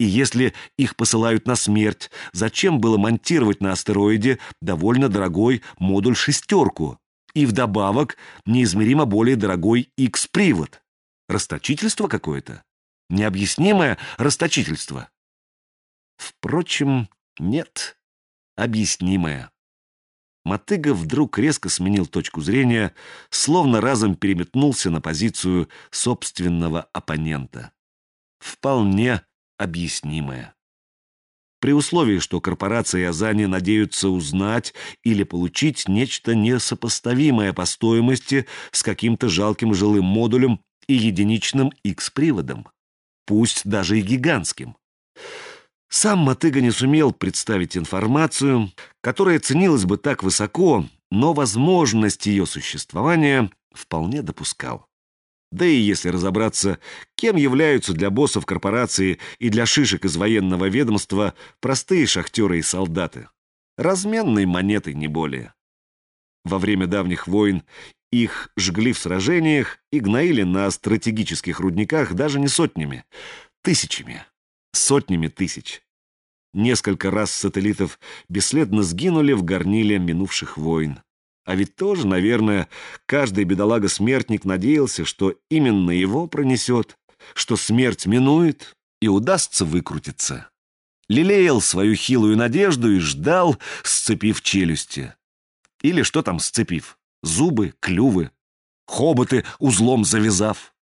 И если их посылают на смерть, зачем было монтировать на астероиде довольно дорогой модуль «шестерку» и вдобавок неизмеримо более дорогой X-привод? Расточительство какое-то? Необъяснимое расточительство? Впрочем, нет, объяснимое. Мотыга вдруг резко сменил точку зрения, словно разом переметнулся на позицию собственного оппонента. Вполне объяснимое. При условии, что корпорации Азани надеются узнать или получить нечто несопоставимое по стоимости с каким-то жалким жилым модулем и единичным X-приводом, пусть даже и гигантским. Сам Мотыга не сумел представить информацию, которая ценилась бы так высоко, но возможность ее существования вполне допускал. Да и если разобраться, кем являются для боссов корпорации и для шишек из военного ведомства простые шахтеры и солдаты. Разменной монетой, не более. Во время давних войн их жгли в сражениях и гноили на стратегических рудниках даже не сотнями, тысячами, сотнями тысяч. Несколько раз сателлитов бесследно сгинули в горниле минувших войн. А ведь тоже, наверное, каждый бедолага-смертник надеялся, что именно его пронесет, что смерть минует и удастся выкрутиться. Лелеял свою хилую надежду и ждал, сцепив челюсти. Или что там сцепив? Зубы, клювы, хоботы узлом завязав.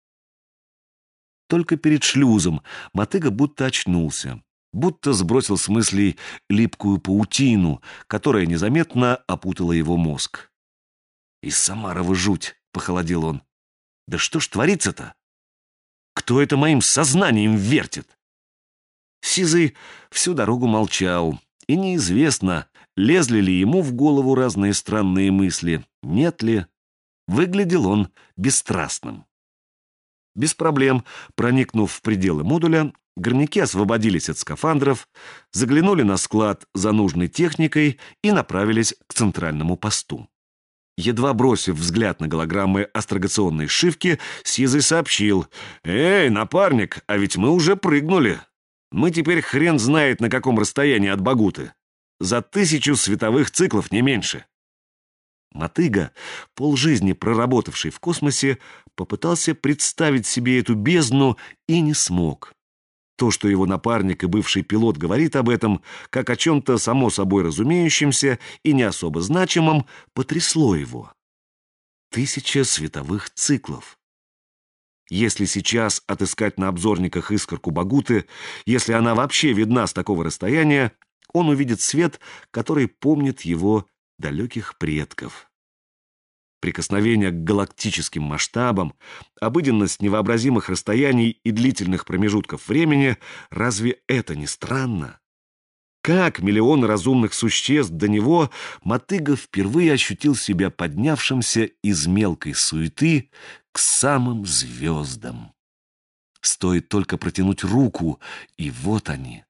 Только перед шлюзом Мотыга будто очнулся, будто сбросил с мыслей липкую паутину, которая незаметно опутала его мозг. «Из Самарова жуть!» — похолодел он. «Да что ж творится-то? Кто это моим сознанием вертит?» Сизый всю дорогу молчал, и неизвестно, лезли ли ему в голову разные странные мысли, нет ли. Выглядел он бесстрастным. Без проблем, проникнув в пределы модуля, горняки освободились от скафандров, заглянули на склад за нужной техникой и направились к центральному посту. Едва бросив взгляд на голограммы астрогационной шивки, Сизый сообщил: «Эй, напарник, а ведь мы уже прыгнули. Мы теперь хрен знает на каком расстоянии от Багуты. За 1000 световых циклов, не меньше». Мотыга, полжизни проработавший в космосе, попытался представить себе эту бездну и не смог. То, что его напарник и бывший пилот говорит об этом, как о чем-то само собой разумеющемся и не особо значимом, потрясло его. 1000 световых циклов. Если сейчас отыскать на обзорниках искорку Багуты, если она вообще видна с такого расстояния, он увидит свет, который помнит его далеких предков. Прикосновение к галактическим масштабам, обыденность невообразимых расстояний и длительных промежутков времени — разве это не странно? Как миллионы разумных существ до него Мотыга впервые ощутил себя поднявшимся из мелкой суеты к самым звездам. Стоит только протянуть руку, и вот они,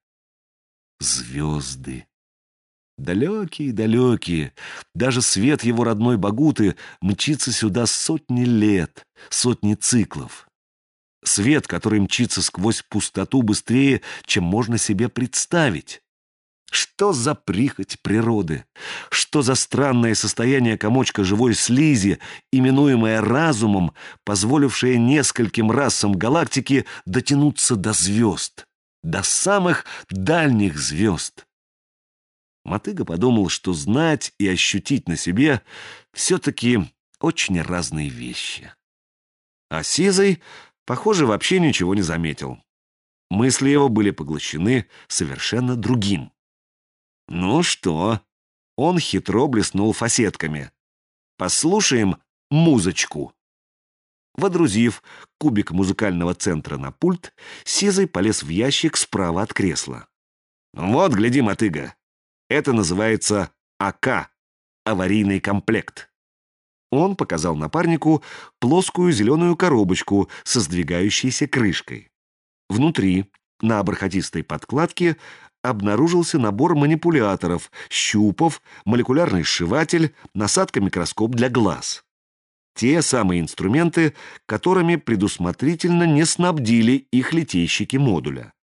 звезды. Далекие-далекие, даже свет его родной Багуты мчится сюда сотни лет, сотни циклов. Свет, который мчится сквозь пустоту быстрее, чем можно себе представить. Что за прихоть природы? Что за странное состояние комочка живой слизи, именуемое разумом, позволившее нескольким расам галактики дотянуться до звезд, до самых дальних звезд? Мотыга подумал, что знать и ощутить на себе все-таки очень разные вещи. А Сизый, похоже, вообще ничего не заметил. Мысли его были поглощены совершенно другим. «Ну что?» — он хитро блеснул фасетками. «Послушаем музычку». Водрузив кубик музыкального центра на пульт, Сизый полез в ящик справа от кресла. «Вот, гляди, Мотыга. Это называется АК — аварийный комплект». Он показал напарнику плоскую зеленую коробочку со сдвигающейся крышкой. Внутри, на бархатистой подкладке, обнаружился набор манипуляторов, щупов, молекулярный сшиватель, насадка-микроскоп для глаз. Те самые инструменты, которыми предусмотрительно не снабдили их литейщики модуля.